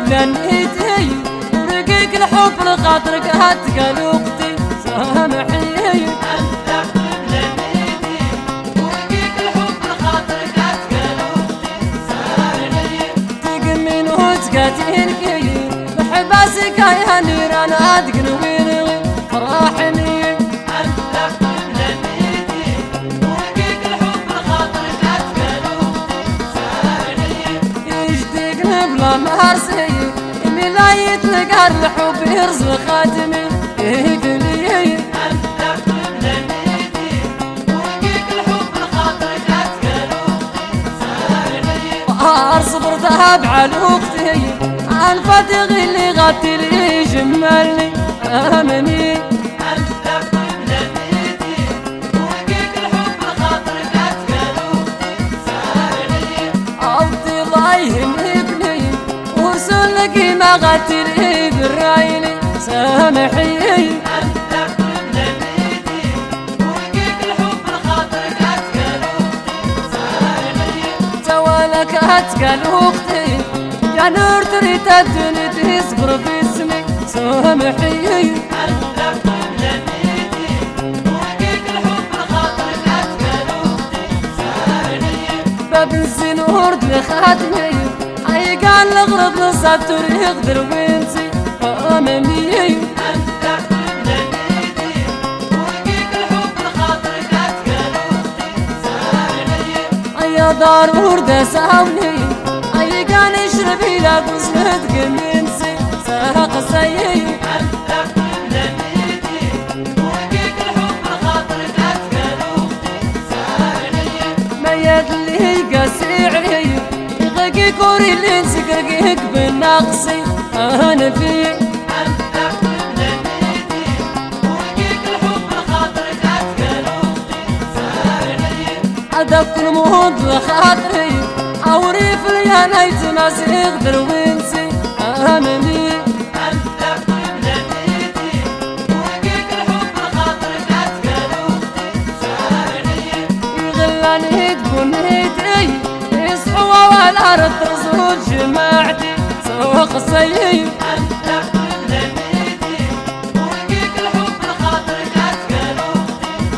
بلنيتي ورقيق الحب لخاطرك هتقال اختي سامحي. تقاتينكي بحباسك يا نيران ادقن ويني فراحني. انت بلنيتي ورقيق الحب لخاطرك اتقال اختي سامحي. يجدقن بلا مهرسي ملايت لقى الحب يرزق خاتمي يقلي. انت بلنيتي ورقيق الحب لخاطرك اتقال اختي سامحي. صبرتها بعل اختي الفتغ اللي غطي لي جمالي امني. انت بلنيتي ورقيق الحب لخاطرك اتقال اختي سامحي. عوضي الله يهنيكني وسلك ما غطي لي بالرايلي سامحي. انت بلنيتي ورقيق الحب لخاطرك اتقال اختي سامحي. توالك اتقال اختي يا نور تريد الدنيا تصبر في اسمي سامحي. انت بلنيتي ورقيق الحب لخاطرك اتقال اختي سامحي. باب الزين ورد لخاتمي اي قال الغرب نصدر يقدر وينسي امني. انت بلنيتي ورقيق الحب لخاطرك اتقال اختي سامحي. يا دار ورده ساوني اي قال اشربي لا قصد قمينسي ساق سيي. انت بلنيتي ورقيق الحب لخاطرك اتقال اختي سامحي. ميت اللي قاسي علي يغقي كوري اللي نسقرقيك بالنقصي انا فيه. انت بلنيتي ورقيق الحب لخاطرك اتقال اختي سامحي. ادق الموت لخاطري عوري في اليانيت ناس يقدر وينسي امني. انت بلنيتي ورقيق الحب لخاطرك اتقال اختي سامحي. يغلاني تكون هيدي يصحوا والارض ترزول جماعتي سوق سيي. انت بلنيتي ورقيق الحب لخاطرك اتقال اختي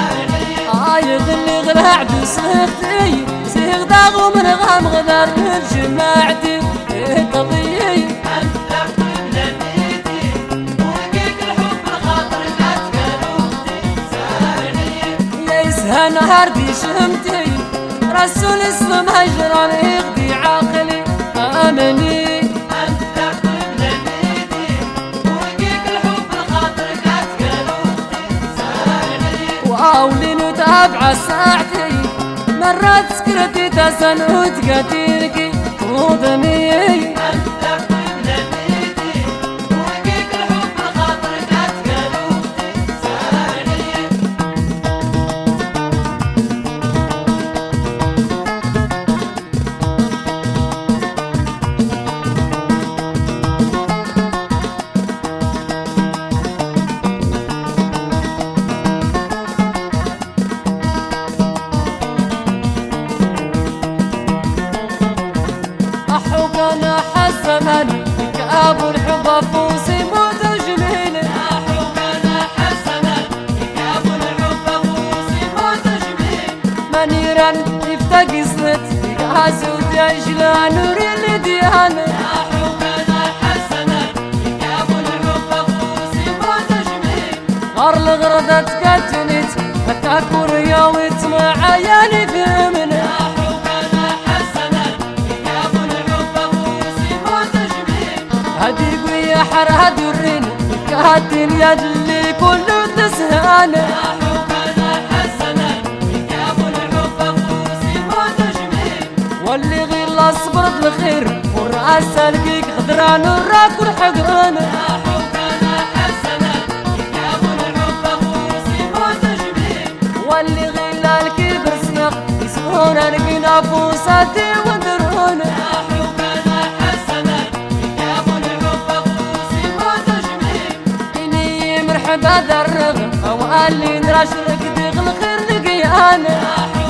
سامحي. يغلي غلعد وسهتي سيغ داغو من غام غدار جماعتي قضيي. انت بلنيتي ورقيق الحب لخاطرك اتقال اختي سامحي. يا يسهى نهار دي شمتي رسول اسلم هجران يغدي عاقلي امني. انت بلنيتي ورقيق الحب لخاطرك اتقال اختي سامحي. واولين وتابع ساعتي مرات سكرتي تسنوت قتيلكي وضمي. انت بلنيتي ورقيق الحب لخاطرك اتقال اختي سامحي. أحبنا حسنا كأبو الحب فوسي موت جميل. احبنا حسنا كأبو الحب فوسي موت جميل. منيرا يفتق زلت يقاسو تجلا نور الديان. احبنا حسنا كأبو الحب فوسي موت جميل. غار الغردة تقتلت فتاكور يوم تسمع عياني بمن. احبنا حسنا كأبو الحب فوسي موت جميل. هدي قوية حرها درين كهاتين يد اللي كله تسهان. احبنا حسنا كأبو الحب فوسي موت جميل. واللي غير صبرت الخير والرأس القيك غدران الراك والحقران. احبنا حسنا كأبو الحب فوسي موت جميل. واللي غير الكبر سياق يسمون القنا فوساتي ودرون. احبنا حسنا كأبو الحب فوسي موت جميل. إني مرحبا ذرغ أوالي نراش ركدي الخير لقيان.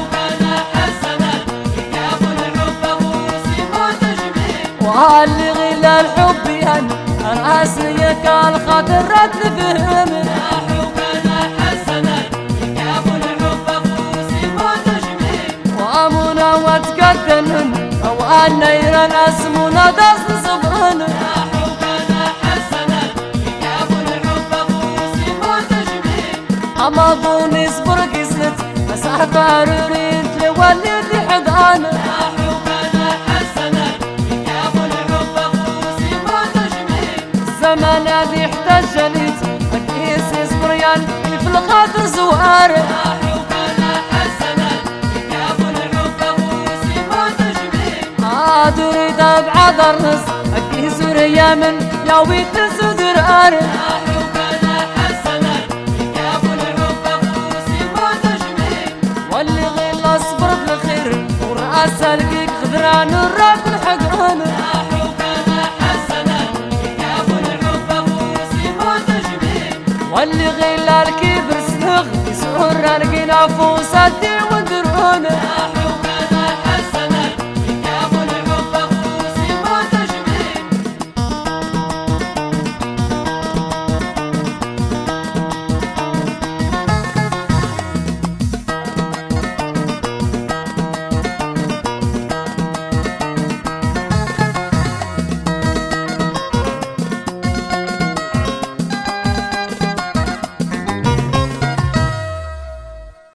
احبنا حسنا كأبو الحب فوسي موت جميل. واللي غير ولا الحب ين راسي كالخاطر رد فهم حبنا حسنا كتاب الحب فوسي وتجميل وامنا وتقدن او ان يرن اسمنا داس صبرنا حبنا حسنا كتاب الحب فوسي وتجميل اما ظني صبر قسنت مسافة ريت لولد حضانه حبنا حسنا كتاب الحب فوسي وتجميل الزمان هذه احتجنت اكيس صبريان في الخاطر زواره حبنا حسنا كتاب الحب فوسي وتجميل اريد ابعد الرز اكيس ريا من يا ويت سدراره حبنا حسنا كتاب الحب فوسي وتجميل واللي غير اصبر بالخير وراس القيك خضران الراك الحقران حبنا حسنا كتاب الحب فوسي وتجميل واللي غير الكبر سنغ يسهر رقينا فوساتي ودرونه